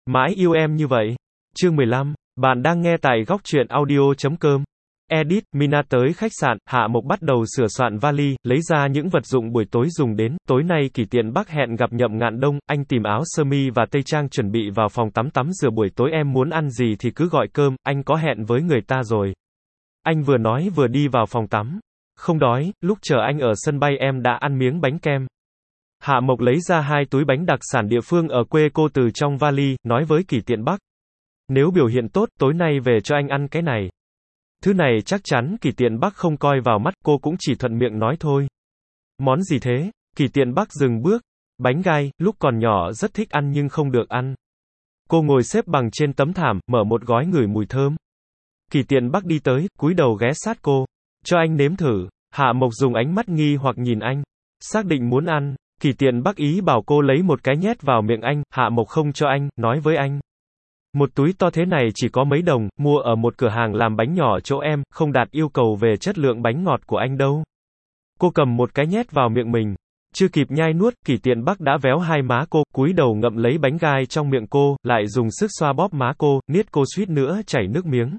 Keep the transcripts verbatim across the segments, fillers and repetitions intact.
Mãi yêu em như vậy. Chương mười lăm. Bạn đang nghe tại góc truyện audio chấm com. Edit, Mina tới khách sạn, Hạ Mộc bắt đầu sửa soạn vali, lấy ra những vật dụng buổi tối dùng đến. Tối nay Kỷ Tiện Bắc hẹn gặp Nhậm Ngạn Đông, anh tìm áo sơ mi và tây trang chuẩn bị vào phòng tắm tắm rửa buổi tối em muốn ăn gì thì cứ gọi cơm, anh có hẹn với người ta rồi. Anh vừa nói vừa đi vào phòng tắm. Không đói, lúc chờ anh ở sân bay em đã ăn miếng bánh kem. Hạ Mộc lấy ra hai túi bánh đặc sản địa phương ở quê cô từ trong vali, nói với Kỷ Tiện Bắc. Nếu biểu hiện tốt, tối nay về cho anh ăn cái này. Thứ này chắc chắn Kỷ Tiện Bắc không coi vào mắt, cô cũng chỉ thuận miệng nói thôi. Món gì thế? Kỷ Tiện Bắc dừng bước. Bánh gai, lúc còn nhỏ rất thích ăn nhưng không được ăn. Cô ngồi xếp bằng trên tấm thảm, mở một gói ngửi mùi thơm. Kỷ Tiện Bắc đi tới, cúi đầu ghé sát cô. Cho anh nếm thử. Hạ Mộc dùng ánh mắt nghi hoặc nhìn anh. Xác định muốn ăn. Kỷ Tiện Bắc ý bảo cô lấy một cái nhét vào miệng anh, Hạ Mộc không cho anh, nói với anh. Một túi to thế này chỉ có mấy đồng, mua ở một cửa hàng làm bánh nhỏ chỗ em, không đạt yêu cầu về chất lượng bánh ngọt của anh đâu. Cô cầm một cái nhét vào miệng mình. Chưa kịp nhai nuốt, Kỷ Tiện Bắc đã véo hai má cô, cúi đầu ngậm lấy bánh gai trong miệng cô, lại dùng sức xoa bóp má cô, niết cô suýt nữa chảy nước miếng.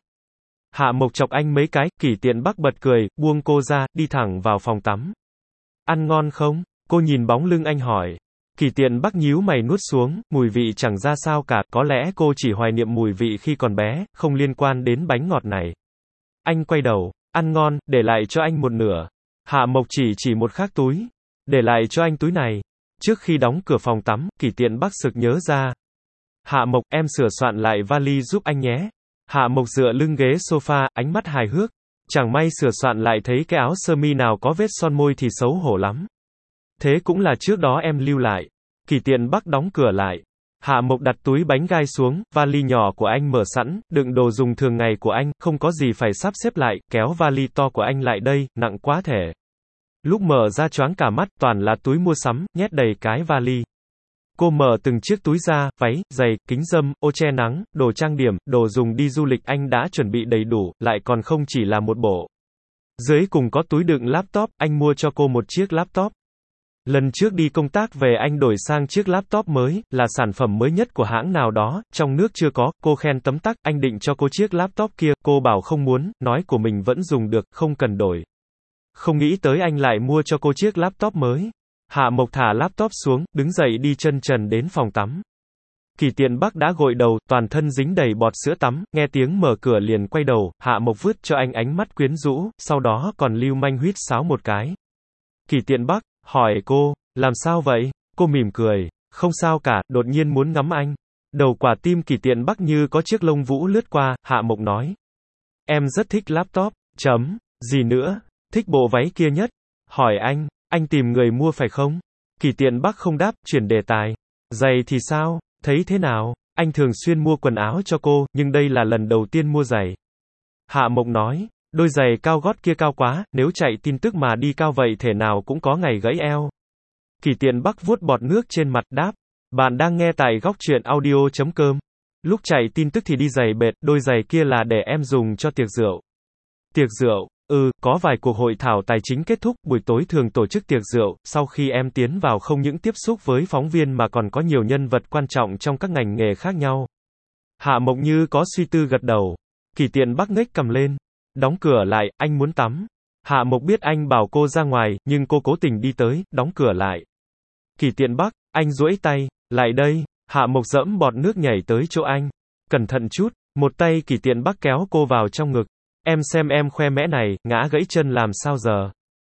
Hạ Mộc chọc anh mấy cái, Kỷ Tiện Bắc bật cười, buông cô ra, đi thẳng vào phòng tắm. Ăn ngon không? Cô nhìn bóng lưng anh hỏi. Kỷ Tiện Bắc nhíu mày nuốt xuống, mùi vị chẳng ra sao cả, có lẽ cô chỉ hoài niệm mùi vị khi còn bé, không liên quan đến bánh ngọt này. Anh quay đầu, ăn ngon, để lại cho anh một nửa. Hạ Mộc chỉ chỉ một khác túi. Để lại cho anh túi này. Trước khi đóng cửa phòng tắm, Kỷ Tiện Bắc sực nhớ ra. Hạ Mộc, em sửa soạn lại vali giúp anh nhé. Hạ Mộc dựa lưng ghế sofa, ánh mắt hài hước. Chẳng may sửa soạn lại thấy cái áo sơ mi nào có vết son môi thì xấu hổ lắm. Thế cũng là trước đó em lưu lại. Kỷ Tiện Bắc đóng cửa lại. Hạ Mộc đặt túi bánh gai xuống, vali nhỏ của anh mở sẵn, đựng đồ dùng thường ngày của anh, không có gì phải sắp xếp lại, kéo vali to của anh lại đây, nặng quá thể. Lúc mở ra choáng cả mắt, toàn là túi mua sắm, nhét đầy cái vali. Cô mở từng chiếc túi ra, váy, giày, kính râm, ô che nắng, đồ trang điểm, đồ dùng đi du lịch anh đã chuẩn bị đầy đủ, lại còn không chỉ là một bộ. Dưới cùng có túi đựng laptop, anh mua cho cô một chiếc laptop. Lần trước đi công tác về anh đổi sang chiếc laptop mới, là sản phẩm mới nhất của hãng nào đó, trong nước chưa có, cô khen tấm tắc, anh định cho cô chiếc laptop kia, cô bảo không muốn, nói của mình vẫn dùng được, không cần đổi. Không nghĩ tới anh lại mua cho cô chiếc laptop mới. Hạ Mộc thả laptop xuống, đứng dậy đi chân trần đến phòng tắm. Kỷ Tiện Bắc đã gội đầu, toàn thân dính đầy bọt sữa tắm, nghe tiếng mở cửa liền quay đầu, Hạ Mộc vứt cho anh ánh mắt quyến rũ, sau đó còn lưu manh huýt sáo một cái. Kỷ Tiện Bắc hỏi cô, làm sao vậy? Cô mỉm cười, không sao cả, đột nhiên muốn ngắm anh. Đầu quả tim Kỷ Tiện Bắc như có chiếc lông vũ lướt qua, Hạ Mộc nói. Em rất thích laptop, chấm, gì nữa, thích bộ váy kia nhất. Hỏi anh, anh tìm người mua phải không? Kỷ Tiện Bắc không đáp, chuyển đề tài. Giày thì sao, thấy thế nào? Anh thường xuyên mua quần áo cho cô, nhưng đây là lần đầu tiên mua giày. Hạ Mộc nói. Đôi giày cao gót kia cao quá, nếu chạy tin tức mà đi cao vậy thể nào cũng có ngày gãy eo. Kỷ Tiện Bắc vuốt bọt nước trên mặt đáp. Bạn đang nghe tại góc truyện audio chấm com. Lúc chạy tin tức thì đi giày bệt, đôi giày kia là để em dùng cho tiệc rượu. Tiệc rượu, ừ, có vài cuộc hội thảo tài chính kết thúc, buổi tối thường tổ chức tiệc rượu, sau khi em tiến vào không những tiếp xúc với phóng viên mà còn có nhiều nhân vật quan trọng trong các ngành nghề khác nhau. Hạ Mộc như có suy tư gật đầu. Kỷ Tiện Bắc ngếch cầm lên. Đóng cửa lại, anh muốn tắm. Hạ Mộc biết anh bảo cô ra ngoài, nhưng cô cố tình đi tới, đóng cửa lại. Kỷ Tiện Bắc, anh duỗi tay, lại đây. Hạ Mộc dẫm bọt nước nhảy tới chỗ anh. Cẩn thận chút, một tay Kỷ Tiện Bắc kéo cô vào trong ngực. Em xem em khoe mẽ này, ngã gãy chân làm sao giờ?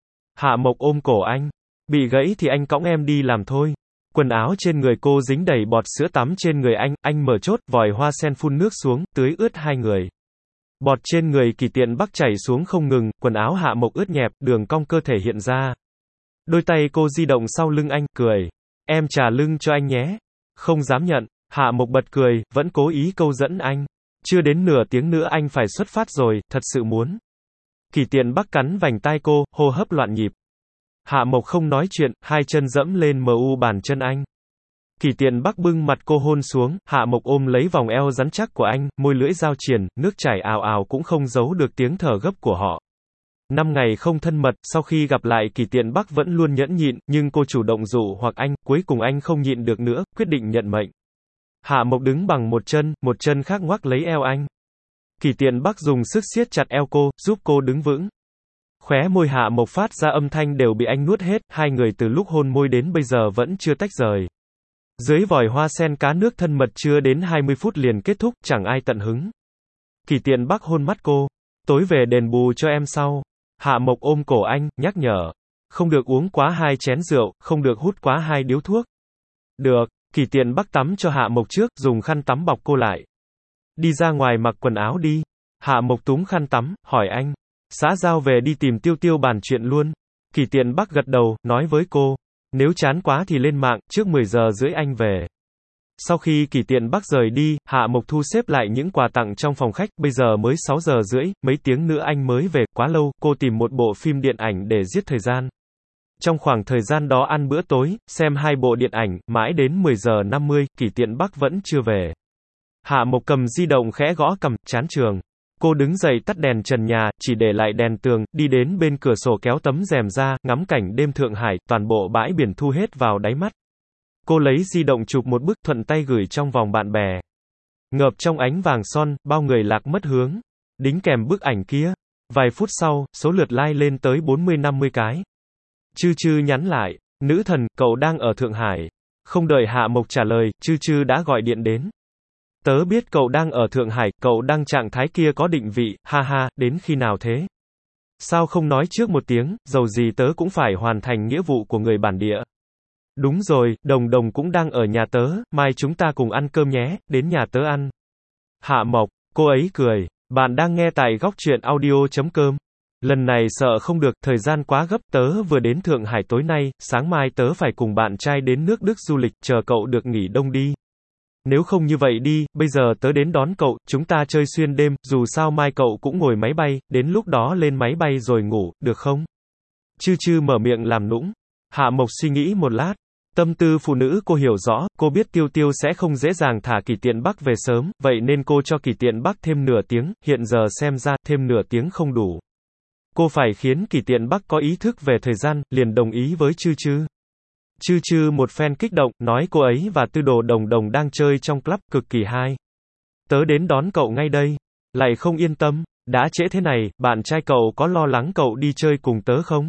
Hạ Mộc ôm cổ anh. Bị gãy thì anh cõng em đi làm thôi. Quần áo trên người cô dính đầy bọt sữa tắm trên người anh, anh mở chốt, vòi hoa sen phun nước xuống, tưới ướt hai người. Bọt trên người Kỷ Tiện Bắc chảy xuống không ngừng, quần áo Hạ Mộc ướt nhẹp, đường cong cơ thể hiện ra. Đôi tay cô di động sau lưng anh, cười. Em trà lưng cho anh nhé. Không dám nhận. Hạ Mộc bật cười, vẫn cố ý câu dẫn anh. Chưa đến nửa tiếng nữa anh phải xuất phát rồi, thật sự muốn. Kỷ Tiện Bắc cắn vành tai cô, hô hấp loạn nhịp. Hạ Mộc không nói chuyện, hai chân dẫm lên mờ u bàn chân anh. Kỷ Tiện Bắc bưng mặt cô hôn xuống, Hạ Mộc ôm lấy vòng eo rắn chắc của anh, môi lưỡi giao triền, nước chảy ào ào cũng không giấu được tiếng thở gấp của họ. Năm ngày không thân mật, sau khi gặp lại Kỷ Tiện Bắc vẫn luôn nhẫn nhịn, nhưng cô chủ động dụ hoặc anh, cuối cùng anh không nhịn được nữa, quyết định nhận mệnh. Hạ Mộc đứng bằng một chân, một chân khác ngoắc lấy eo anh. Kỷ Tiện Bắc dùng sức siết chặt eo cô, giúp cô đứng vững. Khóe môi Hạ Mộc phát ra âm thanh đều bị anh nuốt hết, hai người từ lúc hôn môi đến bây giờ vẫn chưa tách rời. Dưới vòi hoa sen cá nước thân mật chưa đến hai mươi phút liền kết thúc, chẳng ai tận hứng. Kỷ Tiện Bắc hôn mắt cô. Tối về đền bù cho em sau. Hạ Mộc ôm cổ anh, nhắc nhở. Không được uống quá hai chén rượu, không được hút quá hai điếu thuốc. Được, Kỷ Tiện Bắc tắm cho Hạ Mộc trước, dùng khăn tắm bọc cô lại. Đi ra ngoài mặc quần áo đi. Hạ Mộc túm khăn tắm, hỏi anh. Xã giao về đi tìm Tiêu Tiêu bàn chuyện luôn. Kỷ Tiện Bắc gật đầu, nói với cô. Nếu chán quá thì lên mạng, trước mười giờ rưỡi anh về. Sau khi Kỷ Tiện Bắc rời đi, Hạ Mộc thu xếp lại những quà tặng trong phòng khách, bây giờ mới sáu giờ rưỡi, mấy tiếng nữa anh mới về, quá lâu, cô tìm một bộ phim điện ảnh để giết thời gian. Trong khoảng thời gian đó ăn bữa tối, xem hai bộ điện ảnh, mãi đến mười giờ năm mươi, Kỷ Tiện Bắc vẫn chưa về. Hạ Mộc cầm di động khẽ gõ cầm, chán trường. Cô đứng dậy tắt đèn trần nhà, chỉ để lại đèn tường, đi đến bên cửa sổ kéo tấm rèm ra, ngắm cảnh đêm Thượng Hải, toàn bộ bãi biển thu hết vào đáy mắt. Cô lấy di động chụp một bức thuận tay gửi trong vòng bạn bè. Ngợp trong ánh vàng son, bao người lạc mất hướng. Đính kèm bức ảnh kia. Vài phút sau, số lượt like lên tới bốn mươi năm mươi cái. Chư Chư nhắn lại. Nữ thần, cậu đang ở Thượng Hải. Không đợi Hạ Mộc trả lời, Chư Chư đã gọi điện đến. Tớ biết cậu đang ở Thượng Hải, cậu đăng trạng thái kia có định vị, ha ha, đến khi nào thế? Sao không nói trước một tiếng, dầu gì tớ cũng phải hoàn thành nghĩa vụ của người bản địa. Đúng rồi, Đồng Đồng cũng đang ở nhà tớ, mai chúng ta cùng ăn cơm nhé, đến nhà tớ ăn. Hạ Mộc, cô ấy cười, bạn đang nghe tại góc truyện audio chấm com. Lần này sợ không được, thời gian quá gấp, tớ vừa đến Thượng Hải tối nay, sáng mai tớ phải cùng bạn trai đến nước Đức du lịch, chờ cậu được nghỉ đông đi. Nếu không như vậy đi, bây giờ tớ đến đón cậu, chúng ta chơi xuyên đêm, dù sao mai cậu cũng ngồi máy bay, đến lúc đó lên máy bay rồi ngủ, được không? Chư Chư mở miệng làm nũng. Hạ Mộc suy nghĩ một lát. Tâm tư phụ nữ cô hiểu rõ, cô biết Tiêu Tiêu sẽ không dễ dàng thả Kỷ Tiện Bắc về sớm, vậy nên cô cho Kỷ Tiện Bắc thêm nửa tiếng, hiện giờ xem ra, thêm nửa tiếng không đủ. Cô phải khiến Kỷ Tiện Bắc có ý thức về thời gian, liền đồng ý với Chư Chư. Chư Chư một phen kích động, nói cô ấy và Tư Đồ Đồng Đồng đang chơi trong club, cực kỳ hay. Tớ đến đón cậu ngay đây. Lại không yên tâm, đã trễ thế này, bạn trai cậu có lo lắng cậu đi chơi cùng tớ không?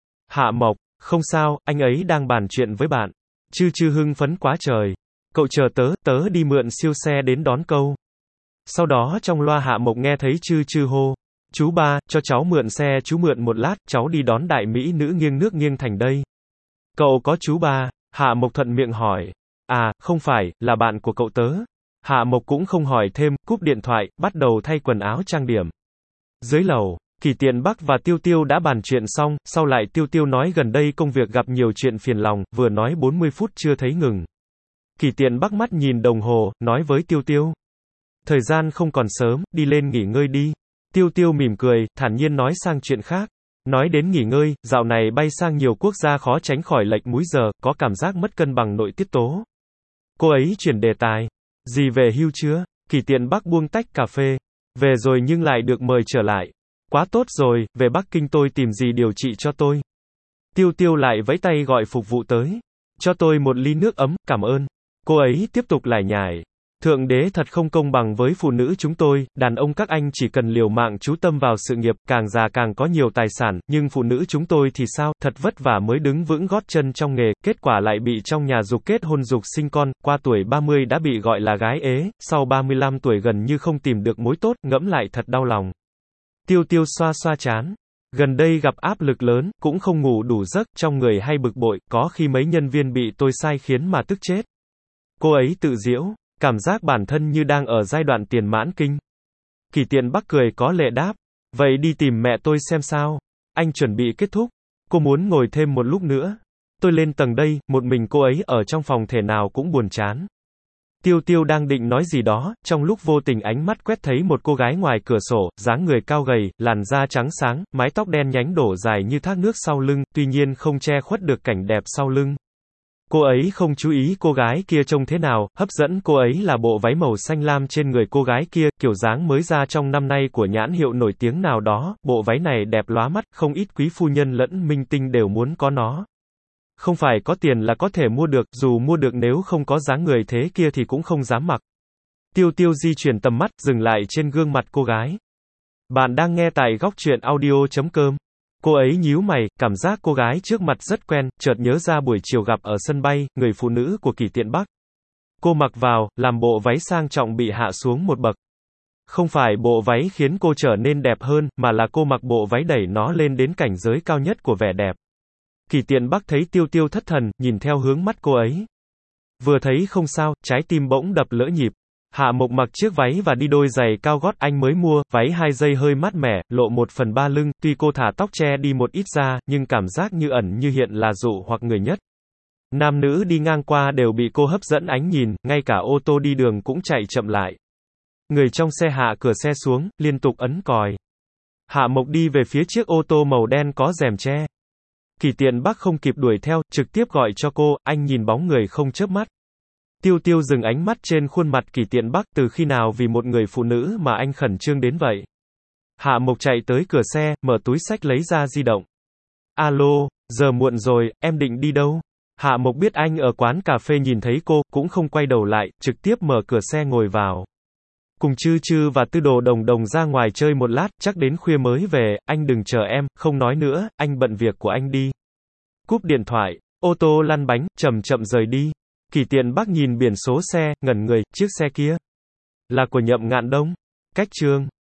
Hạ Mộc, không sao, anh ấy đang bàn chuyện với bạn. Chư Chư hưng phấn quá trời. Cậu chờ tớ, tớ đi mượn siêu xe đến đón câu. Sau đó trong loa Hạ Mộc nghe thấy Chư Chư hô. Chú ba, cho cháu mượn xe, chú mượn một lát, cháu đi đón đại mỹ nữ nghiêng nước nghiêng thành đây. Cậu có chú ba? Hạ Mộc thuận miệng hỏi. À, không phải, là bạn của cậu tớ. Hạ Mộc cũng không hỏi thêm, cúp điện thoại, bắt đầu thay quần áo trang điểm. Dưới lầu, Kỷ Tiện Bắc và Tiêu Tiêu đã bàn chuyện xong, sau lại Tiêu Tiêu nói gần đây công việc gặp nhiều chuyện phiền lòng, vừa nói bốn mươi phút chưa thấy ngừng. Kỷ Tiện Bắc mắt nhìn đồng hồ, nói với Tiêu Tiêu. Thời gian không còn sớm, đi lên nghỉ ngơi đi. Tiêu Tiêu mỉm cười, thản nhiên nói sang chuyện khác. Nói đến nghỉ ngơi, dạo này bay sang nhiều quốc gia khó tránh khỏi lệch múi giờ, có cảm giác mất cân bằng nội tiết tố. Cô ấy chuyển đề tài. Gì về hưu chưa? Kỷ Tiện Bắc buông tách cà phê. Về rồi nhưng lại được mời trở lại. Quá tốt rồi, về Bắc Kinh tôi tìm gì điều trị cho tôi. Tiêu Tiêu lại vẫy tay gọi phục vụ tới. Cho tôi một ly nước ấm, cảm ơn. Cô ấy tiếp tục lải nhải. Thượng đế thật không công bằng với phụ nữ chúng tôi, đàn ông các anh chỉ cần liều mạng chú tâm vào sự nghiệp, càng già càng có nhiều tài sản, nhưng phụ nữ chúng tôi thì sao, thật vất vả mới đứng vững gót chân trong nghề, kết quả lại bị trong nhà giục kết hôn giục sinh con, qua tuổi ba mươi đã bị gọi là gái ế, sau ba mươi lăm tuổi gần như không tìm được mối tốt, ngẫm lại thật đau lòng. Tiêu Tiêu xoa xoa chán. Gần đây gặp áp lực lớn, cũng không ngủ đủ giấc, trong người hay bực bội, có khi mấy nhân viên bị tôi sai khiến mà tức chết. Cô ấy tự giễu. Cảm giác bản thân như đang ở giai đoạn tiền mãn kinh. Kỷ Tiện Bắc cười có lệ đáp. Vậy đi tìm mẹ tôi xem sao. Anh chuẩn bị kết thúc. Cô muốn ngồi thêm một lúc nữa. Tôi lên tầng đây, một mình cô ấy ở trong phòng thể nào cũng buồn chán. Tiêu Tiêu đang định nói gì đó, trong lúc vô tình ánh mắt quét thấy một cô gái ngoài cửa sổ, dáng người cao gầy, làn da trắng sáng, mái tóc đen nhánh đổ dài như thác nước sau lưng, tuy nhiên không che khuất được cảnh đẹp sau lưng. Cô ấy không chú ý cô gái kia trông thế nào, hấp dẫn cô ấy là bộ váy màu xanh lam trên người cô gái kia, kiểu dáng mới ra trong năm nay của nhãn hiệu nổi tiếng nào đó, bộ váy này đẹp lóa mắt, không ít quý phu nhân lẫn minh tinh đều muốn có nó. Không phải có tiền là có thể mua được, dù mua được nếu không có dáng người thế kia thì cũng không dám mặc. Tiêu Tiêu di chuyển tầm mắt, dừng lại trên gương mặt cô gái. Bạn đang nghe tại góc truyện audio.com. Cô ấy nhíu mày, cảm giác cô gái trước mặt rất quen, chợt nhớ ra buổi chiều gặp ở sân bay, người phụ nữ của Kỷ Tiện Bắc. Cô mặc vào, làm bộ váy sang trọng bị hạ xuống một bậc. Không phải bộ váy khiến cô trở nên đẹp hơn, mà là cô mặc bộ váy đẩy nó lên đến cảnh giới cao nhất của vẻ đẹp. Kỷ Tiện Bắc thấy Tiêu Tiêu thất thần, nhìn theo hướng mắt cô ấy. Vừa thấy không sao, trái tim bỗng đập lỡ nhịp. Hạ Mộc mặc chiếc váy và đi đôi giày cao gót anh mới mua, váy hai dây hơi mát mẻ, lộ một phần ba lưng, tuy cô thả tóc che đi một ít ra, nhưng cảm giác như ẩn như hiện là dụ hoặc người nhất. Nam nữ đi ngang qua đều bị cô hấp dẫn ánh nhìn, ngay cả ô tô đi đường cũng chạy chậm lại. Người trong xe hạ cửa xe xuống, liên tục ấn còi. Hạ Mộc đi về phía chiếc ô tô màu đen có rèm che. Kỷ Tiện Bắc không kịp đuổi theo, trực tiếp gọi cho cô, anh nhìn bóng người không chớp mắt. Tiêu Tiêu dừng ánh mắt trên khuôn mặt Kỷ Tiện Bắc, từ khi nào vì một người phụ nữ mà anh khẩn trương đến vậy. Hạ Mộc chạy tới cửa xe, mở túi xách lấy ra di động. Alo, giờ muộn rồi, em định đi đâu? Hạ Mộc biết anh ở quán cà phê nhìn thấy cô, cũng không quay đầu lại, trực tiếp mở cửa xe ngồi vào. Cùng Chư Chư và Tư Đồ Đồng Đồng ra ngoài chơi một lát, chắc đến khuya mới về, anh đừng chờ em, không nói nữa, anh bận việc của anh đi. Cúp điện thoại, ô tô lăn bánh, chậm chậm rời đi. Kỷ Tiện Bắc nhìn biển số xe, ngẩn người, chiếc xe kia là của Nhậm Ngạn Đông. Cách chương